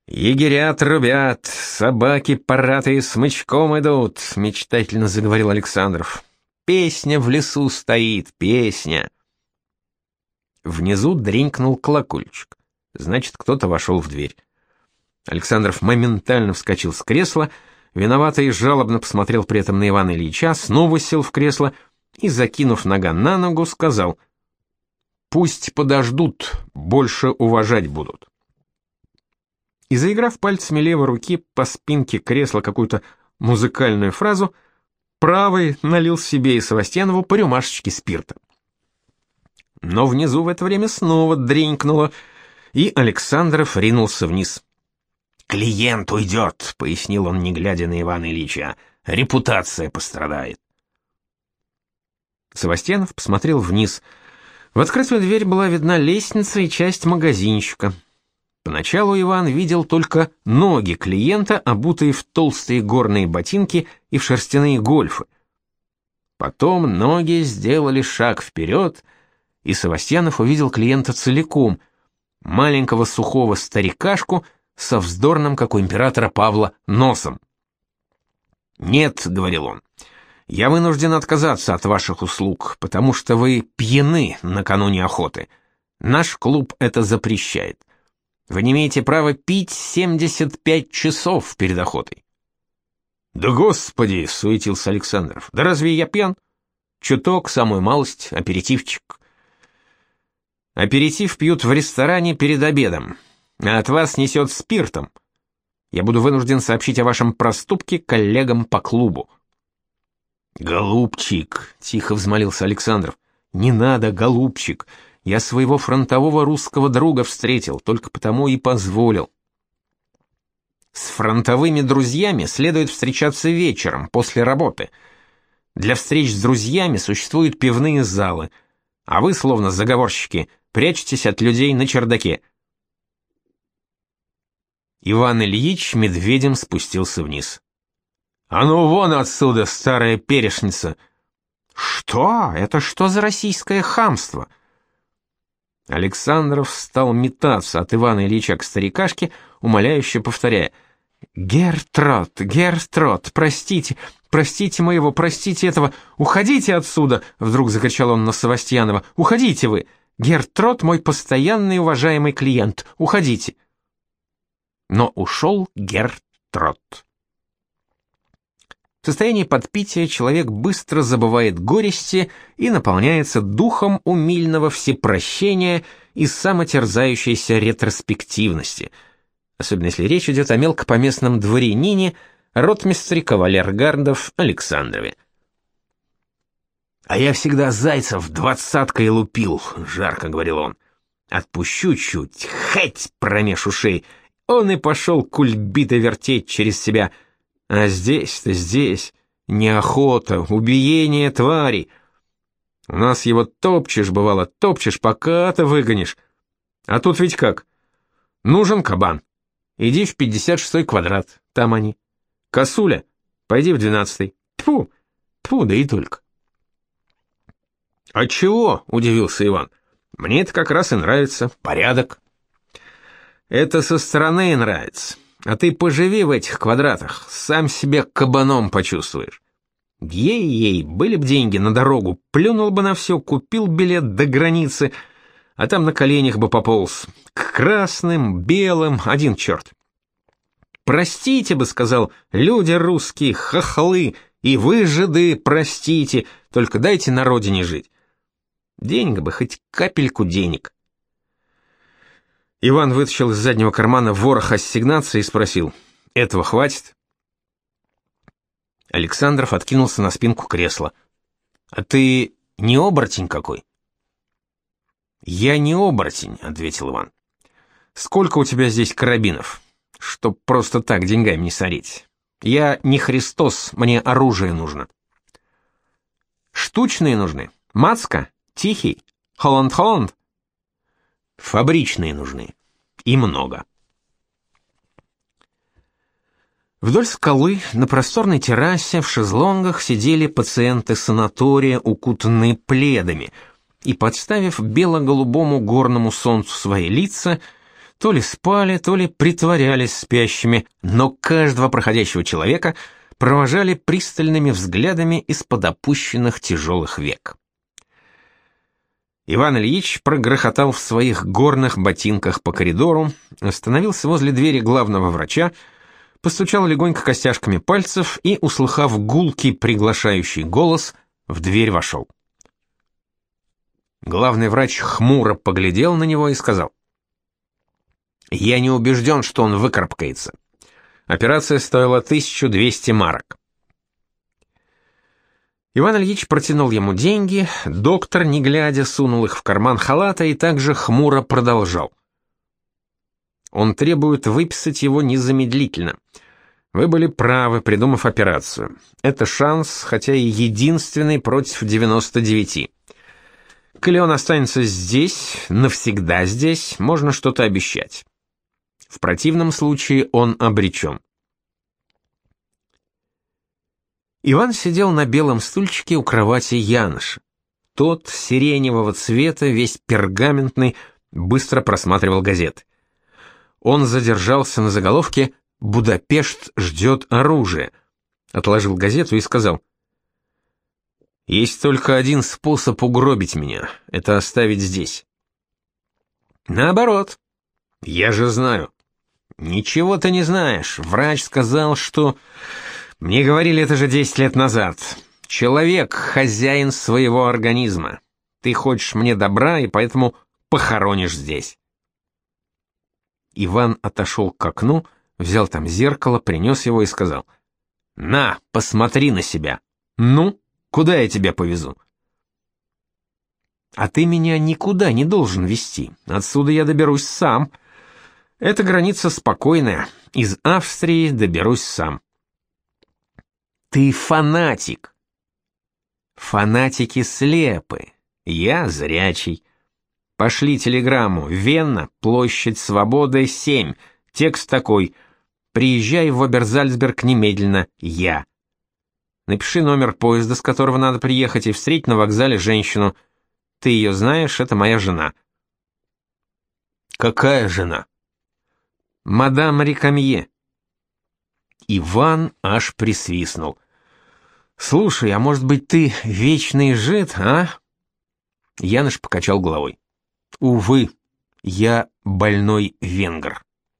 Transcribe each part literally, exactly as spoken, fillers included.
«Егеря трубят, собаки паратые смычком идут», — мечтательно заговорил Александров. «Песня в лесу стоит, песня». Внизу дринкнул колокольчик. Значит, кто-то вошел в дверь. Александров моментально вскочил с кресла, виновато и жалобно посмотрел при этом на Ивана Ильича, снова сел в кресло и, закинув нога на ногу, сказал: «Пусть подождут, больше уважать будут». И, заиграв пальцами левой руки по спинке кресла какую-то музыкальную фразу, правой налил себе и Севастьянову по рюмашечке спирта. Но внизу в это время снова дренькнуло, и Александров ринулся вниз. «Клиент уйдет», — пояснил он, не глядя на Ивана Ильича. «Репутация пострадает». Севастьянов посмотрел вниз. В открытую дверь была видна лестница и часть магазинчика. Поначалу Иван видел только ноги клиента, обутые в толстые горные ботинки и в шерстяные гольфы. Потом ноги сделали шаг вперед, и Севастьянов увидел клиента целиком, маленького сухого старикашку со вздорным, как у императора Павла, носом. «Нет», — говорил он, — «я вынужден отказаться от ваших услуг, потому что вы пьяны накануне охоты. Наш клуб это запрещает. Вы не имеете права пить семьдесят пять часов перед охотой». «Да господи!» — суетился Александров. «Да разве я пьян? Чуток, самую малость, аперитивчик». «Аперитив пьют в ресторане перед обедом, а от вас несет спиртом. Я буду вынужден сообщить о вашем проступке коллегам по клубу». «Голубчик!» — тихо взмолился Александров. «Не надо, голубчик! Я своего фронтового русского друга встретил, только потому и позволил». «С фронтовыми друзьями следует встречаться вечером, после работы. Для встреч с друзьями существуют пивные залы, а вы, словно заговорщики, прячетесь от людей на чердаке». Иван Ильич медведем спустился вниз. «А ну вон отсюда, старая перешница!» «Что? Это что за российское хамство?» Александров стал метаться от Ивана Ильича к старикашке, умоляюще повторяя: «Гертрот, Гертрот, простите, простите моего, простите этого, уходите отсюда!» Вдруг закричал он на Севастьянова. «Уходите вы! Гертрот мой постоянный уважаемый клиент, уходите!» Но ушел Гертрот. В состоянии подпития человек быстро забывает горести и наполняется духом умильного всепрощения и самотерзающейся ретроспективности, особенно если речь идет о мелкопоместном дворянине, ротмистре кавалергардов Александрове. «А я всегда зайцев двадцаткой лупил», — жарко говорил он. «Отпущу чуть, хоть промеж ушей, он и пошел кульбито вертеть через себя. А здесь-то здесь неохота, убиение твари. У нас его топчешь, бывало, топчешь, пока-то выгонишь. А тут ведь как? Нужен кабан. Иди в пятьдесят шестой квадрат, там они. Косуля, пойди в двенадцатый. Тьфу, тьфу, да и только». «А чего?» — удивился Иван. «Мне это как раз и нравится, порядок». «Это со стороны нравится. А ты поживи в этих квадратах, сам себя кабаном почувствуешь. Ей-ей, были б деньги на дорогу, плюнул бы на все, купил билет до границы, а там на коленях бы пополз. К красным, белым, один черт. Простите бы, сказал, люди русские, хохлы, и вы, жиды, простите, только дайте на родине жить. Денег бы, хоть капельку денег». Иван вытащил из заднего кармана ворох ассигнаций и спросил: «Этого хватит?» Александров откинулся на спинку кресла. «А ты не оборотень какой?» «Я не оборотень», — ответил Иван. «Сколько у тебя здесь карабинов? Чтоб просто так деньгами не сорить. Я не Христос, мне оружие нужно». «Штучные нужны? Мацка? Тихий? Холланд-Холланд?» «Фабричные нужны. И много». Вдоль скалы на просторной террасе в шезлонгах сидели пациенты санатория, укутанные пледами, и, подставив бело-голубому горному солнцу свои лица, то ли спали, то ли притворялись спящими, но каждого проходящего человека провожали пристальными взглядами из-под опущенных тяжелых век. Иван Ильич прогрохотал в своих горных ботинках по коридору, остановился возле двери главного врача, постучал легонько костяшками пальцев и, услыхав гулкий приглашающий голос, в дверь вошел. Главный врач хмуро поглядел на него и сказал: «Я не убежден, что он выкарабкается. Операция стоила тысячу двести марок». Иван Ильич протянул ему деньги, доктор, не глядя, сунул их в карман халата и также хмуро продолжал. «Он требует выписать его незамедлительно. Вы были правы, придумав операцию. Это шанс, хотя и единственный против девяноста девяти. Коли он останется здесь, навсегда здесь, можно что-то обещать. В противном случае он обречен». Иван сидел на белом стульчике у кровати Яноша. Тот, сиреневого цвета, весь пергаментный, быстро просматривал газеты. Он задержался на заголовке «Будапешт ждет оружия», отложил газету и сказал: «Есть только один способ угробить меня — это оставить здесь». «Наоборот. Я же знаю». «Ничего ты не знаешь. Врач сказал, что...» «Мне говорили это же десять лет назад. Человек — хозяин своего организма. Ты хочешь мне добра, и поэтому похоронишь здесь». Иван отошел к окну, взял там зеркало, принес его и сказал: «На, посмотри на себя. Ну, куда я тебя повезу?» «А ты меня никуда не должен везти. Отсюда я доберусь сам. Эта граница спокойная. Из Австрии доберусь сам». «Ты фанатик». «Фанатики слепы. Я зрячий. Пошли телеграмму. Вена, площадь Свободы, семь. Текст такой: приезжай в Оберзальцберг немедленно. Я. Напиши номер поезда, с которого надо приехать, и встреть на вокзале женщину. Ты ее знаешь, это моя жена». «Какая жена?» «Мадам Рикамье». Иван аж присвистнул. «Слушай, а может быть, ты вечный жид, а?» Янош покачал головой. «Увы, я больной венгр».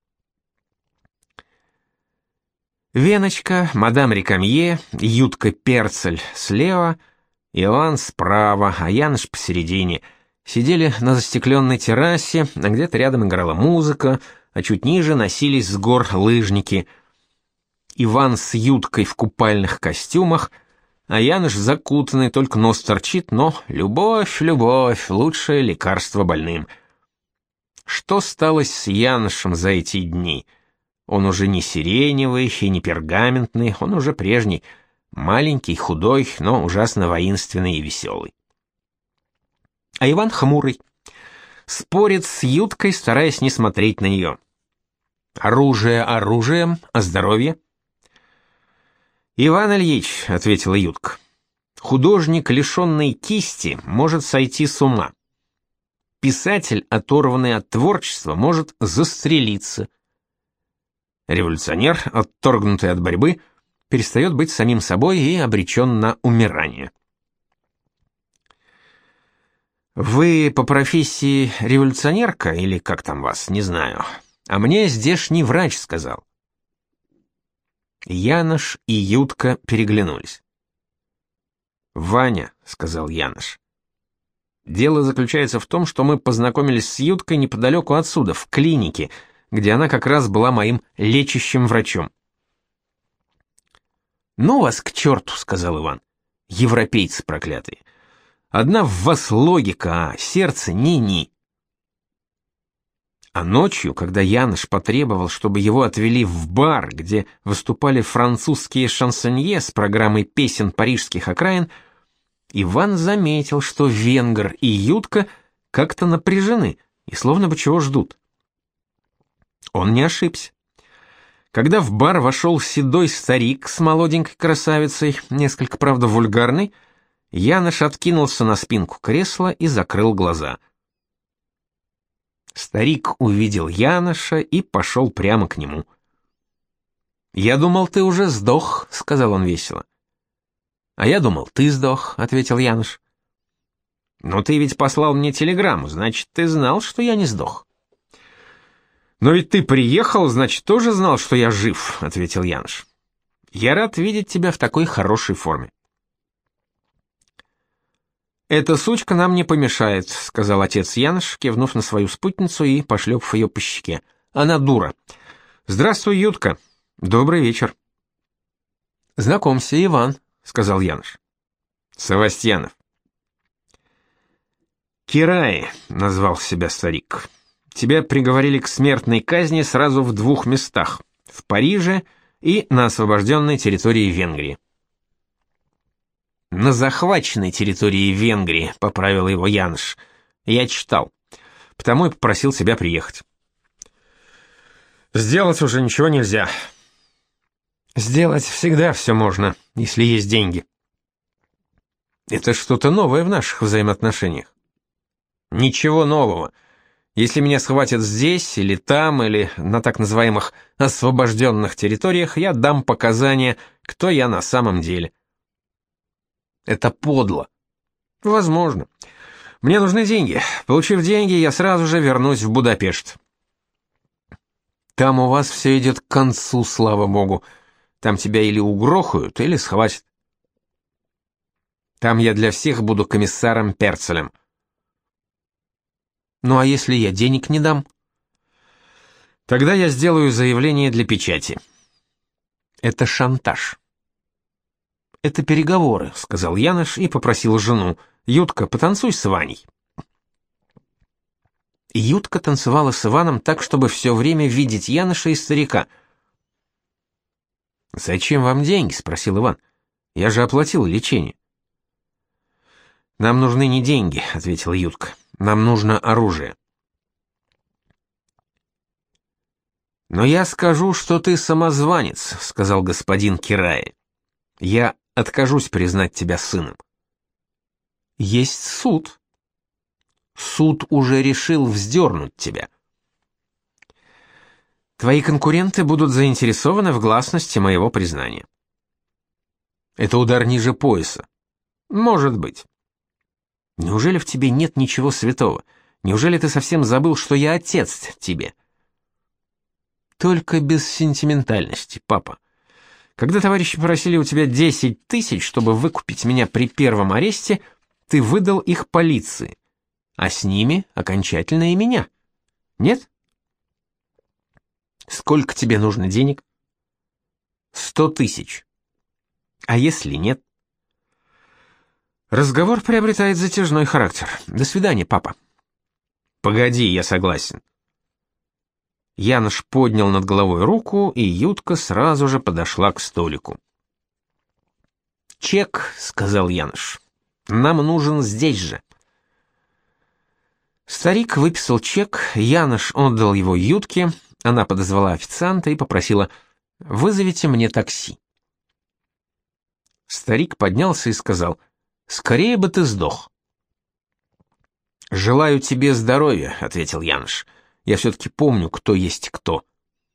Веночка, мадам Рикамье, Ютка Перцель слева, Иоанн справа, а Янош посередине, сидели на застекленной террасе, а где-то рядом играла музыка, а чуть ниже носились с гор лыжники. Иван с Юткой в купальных костюмах, а Янош закутанный, только нос торчит, но любовь, любовь — лучшее лекарство больным. Что стало с Яношем за эти дни? Он уже не сиреневый и не пергаментный, он уже прежний, маленький, худой, но ужасно воинственный и веселый. А Иван хмурый, спорит с Юткой, стараясь не смотреть на нее. Оружие оружием, а здоровье? «Иван Ильич», — ответила Ютка, — «художник, лишенный кисти, может сойти с ума. Писатель, оторванный от творчества, может застрелиться. Революционер, отторгнутый от борьбы, перестает быть самим собой и обречен на умирание». «Вы по профессии революционерка, или как там вас, не знаю, а мне здешний врач сказал». Янош и Ютка переглянулись. «Ваня», — сказал Янош, — «дело заключается в том, что мы познакомились с Юткой неподалеку отсюда, в клинике, где она как раз была моим лечащим врачом». «Ну вас к черту», — сказал Иван, — «европейцы проклятые. Одна в вас логика, а сердце ни-ни». А ночью, когда Янош потребовал, чтобы его отвели в бар, где выступали французские шансонье с программой песен парижских окраин, Иван заметил, что венгр и Ютка как-то напряжены и словно бы чего ждут. Он не ошибся. Когда в бар вошел седой старик с молоденькой красавицей, несколько, правда, вульгарной, Янош откинулся на спинку кресла и закрыл глаза. Старик увидел Яноша и пошел прямо к нему. «Я думал, ты уже сдох», — сказал он весело. «А я думал, ты сдох», — ответил Янош. «Но ты ведь послал мне телеграмму, значит, ты знал, что я не сдох». «Но ведь ты приехал, значит, тоже знал, что я жив», — ответил Янош. «Я рад видеть тебя в такой хорошей форме». «Эта сучка нам не помешает», — сказал отец Янош, кивнув на свою спутницу и пошлепав ее по щеке. «Она дура. Здравствуй, Ютка. Добрый вечер». «Знакомься, Иван», — сказал Янош. «Савастьянов». «Кираи», — назвал себя старик. «Тебя приговорили к смертной казни сразу в двух местах — в Париже и на освобожденной территории Венгрии». «На захваченной территории Венгрии», — поправил его Янош. «Я читал. Потому и попросил тебя приехать». «Сделать уже ничего нельзя». «Сделать всегда все можно, если есть деньги». «Это что-то новое в наших взаимоотношениях». «Ничего нового. Если меня схватят здесь или там, или на так называемых освобожденных территориях, я дам показания, кто я на самом деле». «Это подло». «Возможно. Мне нужны деньги. Получив деньги, я сразу же вернусь в Будапешт». «Там у вас все идет к концу, слава богу. Там тебя или угрохают, или схватят». «Там я для всех буду комиссаром Перцелем». «Ну а если я денег не дам?» «Тогда я сделаю заявление для печати». «Это шантаж». «Это переговоры», — сказал Янош и попросил жену. «Ютка, потанцуй с Ваней». Ютка танцевала с Иваном так, чтобы все время видеть Яноша и старика. «Зачем вам деньги?» — спросил Иван. «Я же оплатил лечение». «Нам нужны не деньги», — ответила Ютка. «Нам нужно оружие». «Но я скажу, что ты самозванец», — сказал господин Кираи. «Я откажусь признать тебя сыном». «Есть суд». «Суд уже решил вздернуть тебя». «Твои конкуренты будут заинтересованы в гласности моего признания». «Это удар ниже пояса». «Может быть». «Неужели в тебе нет ничего святого? Неужели ты совсем забыл, что я отец тебе?» «Только без сентиментальности, папа. Когда товарищи просили у тебя десять тысяч, чтобы выкупить меня при первом аресте, ты выдал их полиции, а с ними окончательно и меня. Нет? Сколько тебе нужно денег? Сто тысяч. А если нет? Разговор приобретает затяжной характер. До свидания, папа. Погоди, я согласен. Янош поднял над головой руку, и Ютка сразу же подошла к столику. «Чек», — сказал Янош, — «нам нужен здесь же». Старик выписал чек, Янош отдал его Ютке, она подозвала официанта и попросила: «Вызовите мне такси». Старик поднялся и сказал: «Скорее бы ты сдох». «Желаю тебе здоровья», — ответил Янош. «Я все-таки помню, кто есть кто».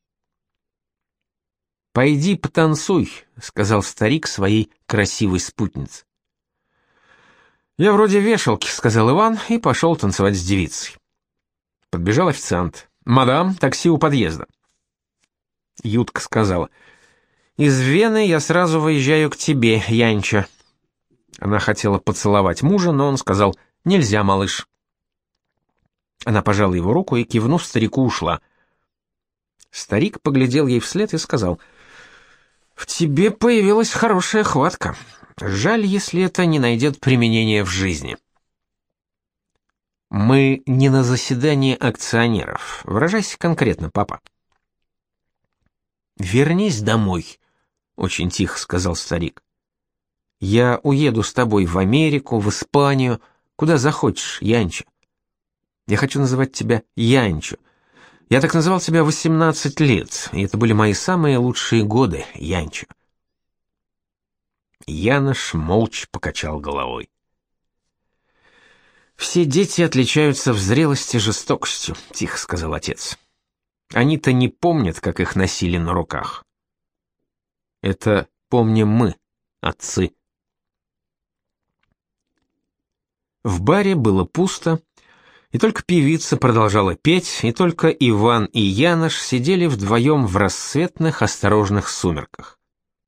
«Пойди потанцуй», — сказал старик своей красивой спутнице. «Я вроде вешалки», — сказал Иван и пошел танцевать с девицей. Подбежал официант. «Мадам, такси у подъезда». Ютка сказала: «Из Вены я сразу выезжаю к тебе, Янча». Она хотела поцеловать мужа, но он сказал: «Нельзя, малыш». Она пожала его руку и, кивнув старику, ушла. Старик поглядел ей вслед и сказал: «В тебе появилась хорошая хватка. Жаль, если это не найдет применения в жизни». «Мы не на заседании акционеров. Выражайся конкретно, папа». «Вернись домой», — очень тихо сказал старик. «Я уеду с тобой в Америку, в Испанию, куда захочешь, Янчо. Я хочу называть тебя Янчо. Я так называл тебя восемнадцать лет, и это были мои самые лучшие годы, Янчо». Янош молча покачал головой. Все дети отличаются в зрелости жестокостью, тихо сказал отец. Они-то не помнят, как их носили на руках. Это помним мы, отцы. В баре было пусто, и только певица продолжала петь, и только Иван и Янош сидели вдвоем в рассветных осторожных сумерках.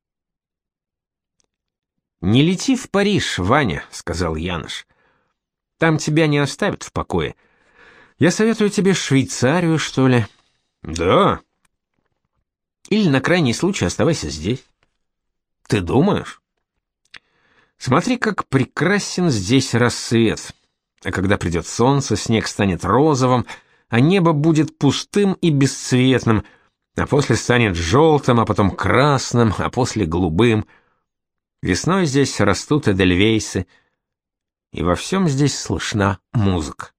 «Не лети в Париж, Ваня», — сказал Янош. «Там тебя не оставят в покое. Я советую тебе Швейцарию, что ли». «Да». «Или на крайний случай оставайся здесь». «Ты думаешь?» «Смотри, как прекрасен здесь рассвет. А когда придет солнце, снег станет розовым, а небо будет пустым и бесцветным, а после станет желтым, а потом красным, а после голубым. Весной здесь растут эдельвейсы, и во всем здесь слышна музыка».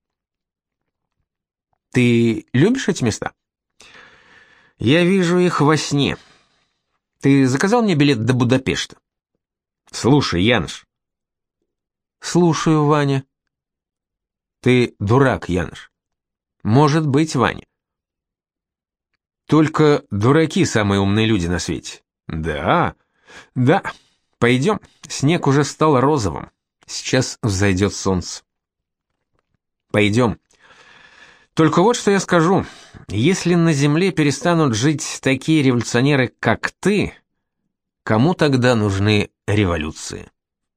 «Ты любишь эти места?» «Я вижу их во сне. Ты заказал мне билет до Будапешта?» «Слушай, Янош». «Слушаю, Ваня». «Ты дурак, Янош». «Может быть, Ваня». «Только дураки самые умные люди на свете». «Да, да. Пойдем, снег уже стал розовым. Сейчас взойдет солнце». «Пойдем. Только вот что я скажу. Если на земле перестанут жить такие революционеры, как ты, кому тогда нужны революции?»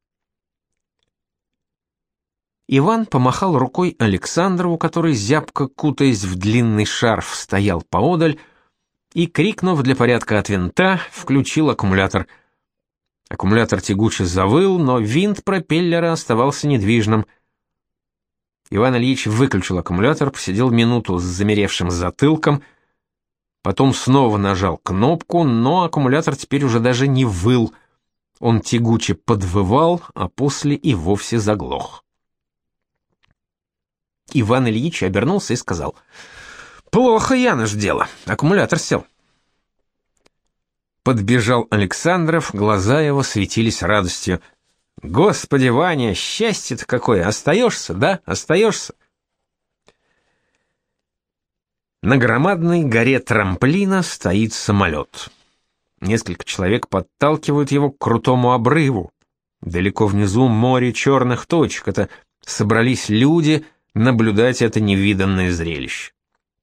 Иван помахал рукой Александрову, который, зябко кутаясь в длинный шарф, стоял поодаль, и, крикнув для порядка от винта, включил аккумулятор. Аккумулятор тягуче завыл, но винт пропеллера оставался недвижным. Иван Ильич выключил аккумулятор, посидел минуту с замеревшим затылком, потом снова нажал кнопку, но аккумулятор теперь уже даже не выл. Он тягуче подвывал, а после и вовсе заглох. Иван Ильич обернулся и сказал: «Плохо, Янош, дело, аккумулятор сел». Подбежал Александров, глаза его светились радостью. «Господи, Ваня, счастье-то какое! Остаешься, да? Остаешься?» На громадной горе трамплина стоит самолет. Несколько человек подталкивают его к крутому обрыву. Далеко внизу море черных точек. Это собрались люди наблюдать это невиданное зрелище.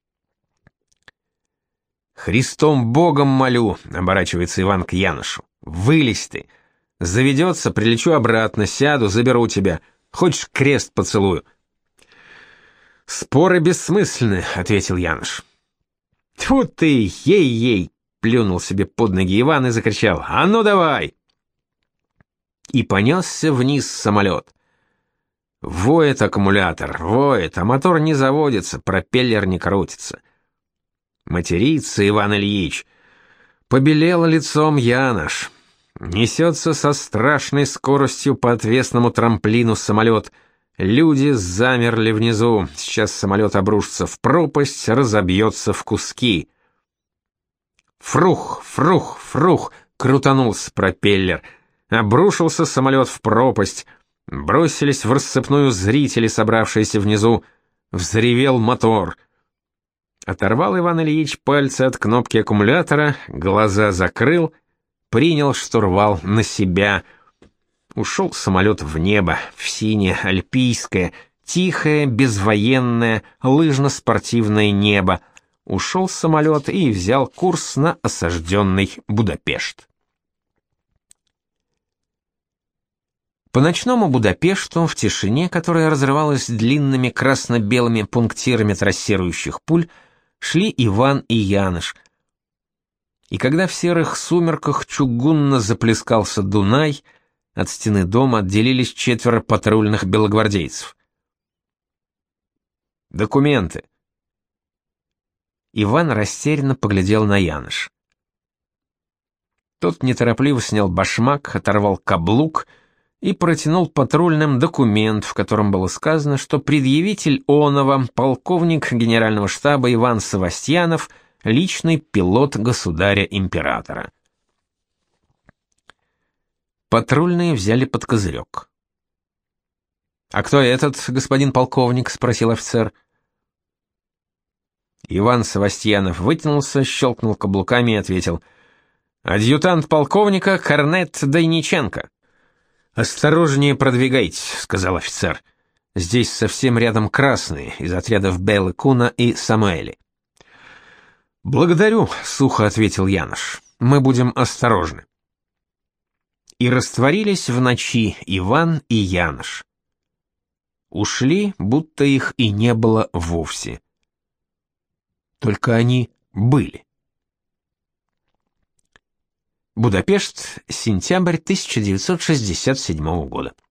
«Христом Богом молю», — оборачивается Иван к Яношу, — «вылезь ты. Заведется, прилечу обратно, сяду, заберу тебя. Хочешь, крест поцелую?» «Споры бессмысленны», — ответил Янош. «Тьфу ты, ей-ей!» — плюнул себе под ноги Иван и закричал: «А ну давай!» И понесся вниз самолет. Воет аккумулятор, воет, а мотор не заводится, пропеллер не крутится. Матерится Иван Ильич. Побелел лицом Янош. Несется со страшной скоростью по отвесному трамплину самолет. Люди замерли внизу. Сейчас самолет обрушится в пропасть, разобьется в куски. Фрух, фрух, фрух, крутанулся пропеллер. Обрушился самолет в пропасть. Бросились в рассыпную зрители, собравшиеся внизу. Взревел мотор. Оторвал Иван Ильич пальцы от кнопки аккумулятора, глаза закрыл, принял штурвал на себя. Ушел самолет в небо, в синее, альпийское, тихое, безвоенное, лыжно-спортивное небо. Ушел самолет и взял курс на осажденный Будапешт. По ночному Будапешту, в тишине, которая разрывалась длинными красно-белыми пунктирами трассирующих пуль, шли Иван и Янош. И когда в серых сумерках чугунно заплескался Дунай, от стены дома отделились четверо патрульных белогвардейцев. «Документы». Иван растерянно поглядел на Яноша. Тот неторопливо снял башмак, оторвал каблук и протянул патрульным документ, в котором было сказано, что предъявитель оного, полковник генерального штаба Иван Савастьянов, личный пилот государя-императора. Патрульные взяли под козырек. А кто этот, господин полковник? Спросил офицер. Иван Савастьянов вытянулся, щелкнул каблуками и ответил: адъютант полковника корнет Дойниченко. Осторожнее продвигайтесь, сказал офицер. Здесь совсем рядом красные из отрядов Беллы Куна и Самуэли. Благодарю, сухо ответил Янош. Мы будем осторожны. И растворились в ночи Иван и Янош. Ушли, будто их и не было вовсе. Только они были. Будапешт, сентябрь тысяча девятьсот шестьдесят седьмого года.